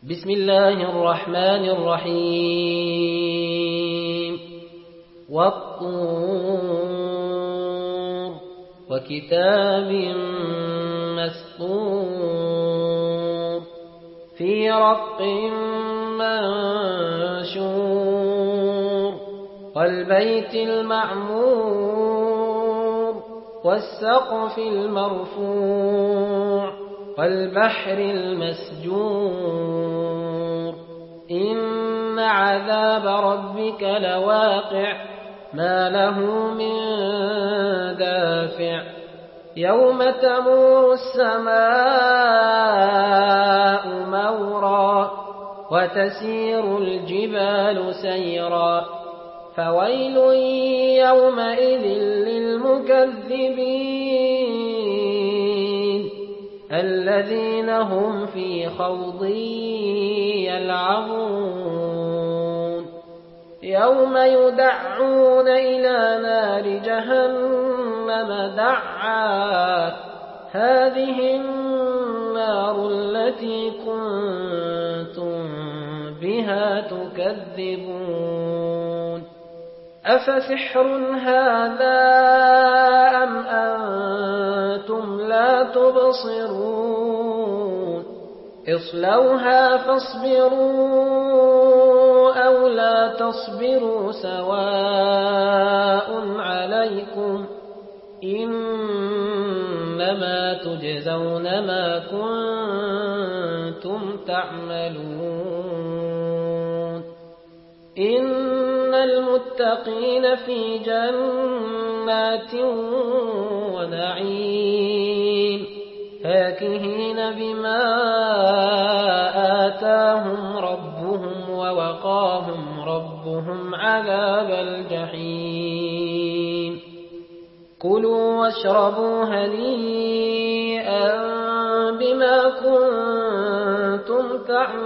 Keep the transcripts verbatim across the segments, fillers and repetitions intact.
بسم الله الرحمن الرحيم والطور وكتاب مسطور في رق منشور والبيت المعمور والسقف المرفوع والبحر المسجور إن عذاب ربك لواقع ما له من دافع يوم تمور السماء مورا وتسير الجبال سيرا فويل يومئذ للمكذبين الذين هم في خوض يلعبون يوم يدعون إلى نار جهنم دعا هذه النار التي كنتم بها تكذبون أفسحر هذا أم أنتم لا تبصرون اصلوها فاصبروا أو لا تصبروا سواء عليكم إنما تجزون ما كنتم تعملون إن المتقين في جنات ونعيم فاكهين بما آتاهم ربهم ووقاهم ربهم عذاب الجحيم كلوا واشربوا هنيئا بما كنتم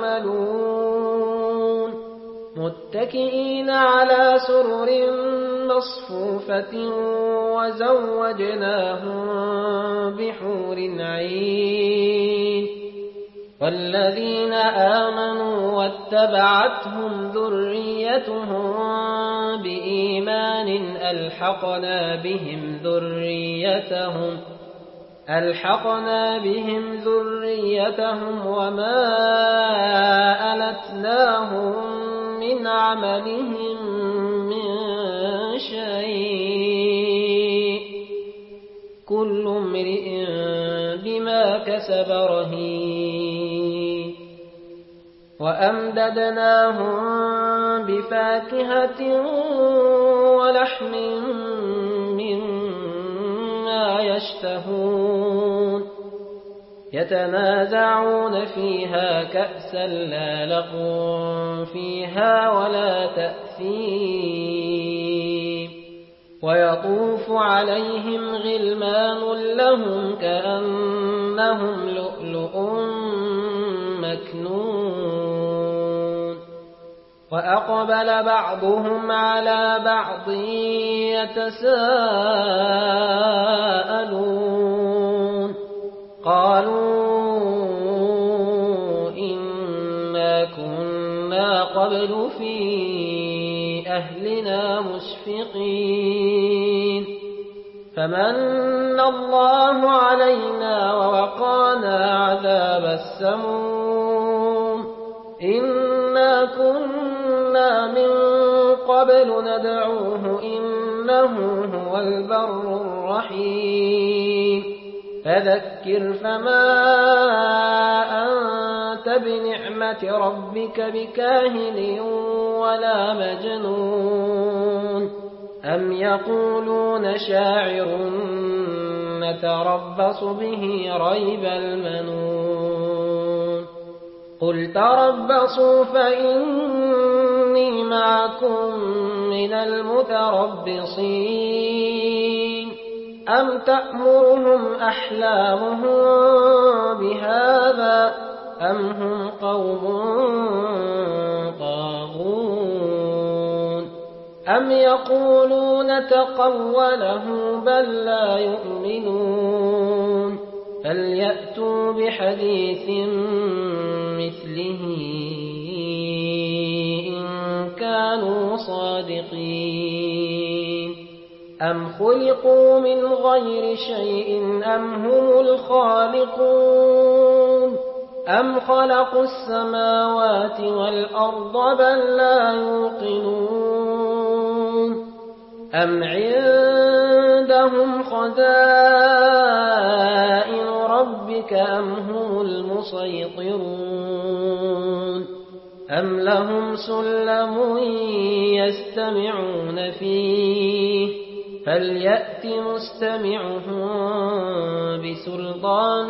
تعملون متكئين على سرر مصفوفة وزوجناهم بحور عين والذين آمنوا واتبعتهم ذريتهم بإيمان ألحقنا بهم ذريتهم ألحقنا بهم ذريتهم وما ألتناهم من عملهم من شيء كل امرئ بما كسب رهين وأمددناهم بفاكهة ولحم مما يشتهون يتنازعون فيها كأسا لا لغو فيها ولا تأثيم ويطوف عليهم غلمان لهم كأنهم لؤلؤ مكنون وأقبل بعضهم على بعض يتساءلون قالوا إنا كنا قبل في أهلنا مشفقين فمن الله علينا ووقانا عذاب السموم إنا كنا من قبل ندعوه إنه هو البر الرحيم فذكر فما أنت بنعمة ربك بكاهن ولا مجنون أم يقولون شاعر نتربص به ريب المنون قل تربصوا فإني معكم من المتربصين أم تأمرهم أحلامهم بهذا أم هم قوم طاغون أم يقولون تقوله بل لا يؤمنون فليأتوا بحديث مثله إن كانوا صادقين أم خلقوا من غير شيء أم هم الخالقون أم خلقوا السماوات والأرض بل لا يوقنون أم عندهم خزائن ربك أم هم المسيطرون أم لهم سلم يستمعون فيه فليأت مستمعهم بسلطان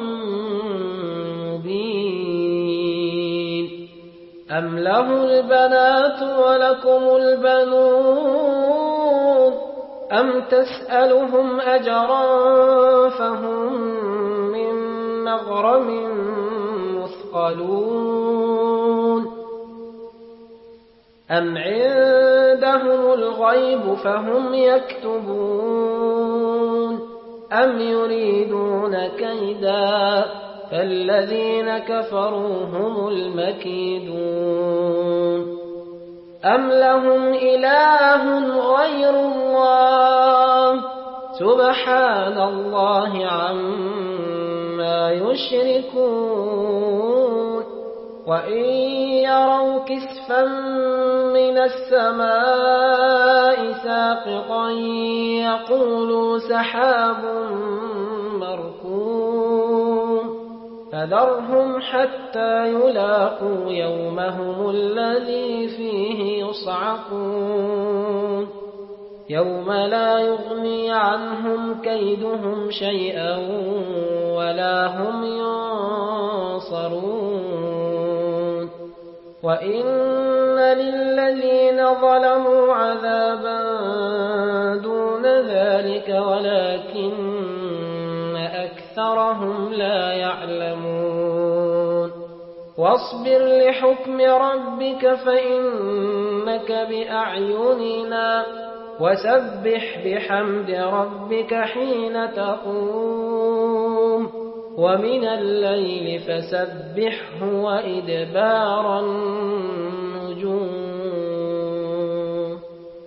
مبين أم له البنات ولكم البنون أم تسألهم أجرا فهم من مغرم مثقلون أم عندهم الغيب فهم يكتبون أم يريدون كيدا فالذين كفروا هم المكيدون أم لهم إله غير الله سبحان الله عما يشركون وإن يروا كسفا من السماء ساقطا يقولوا سحاب مركوم فذرهم حتى يلاقوا يومهم الذي فيه يصعقون يوم لا يغني عنهم كيدهم شيئا ولا هم ينصرون وإن للذين ظلموا عذابا دون ذلك ولكن أكثرهم لا يعلمون واصبر لحكم ربك فإنك بأعيننا وسبح بحمد ربك حين تقوم ومن الليل فسبحه وإدبار النجوم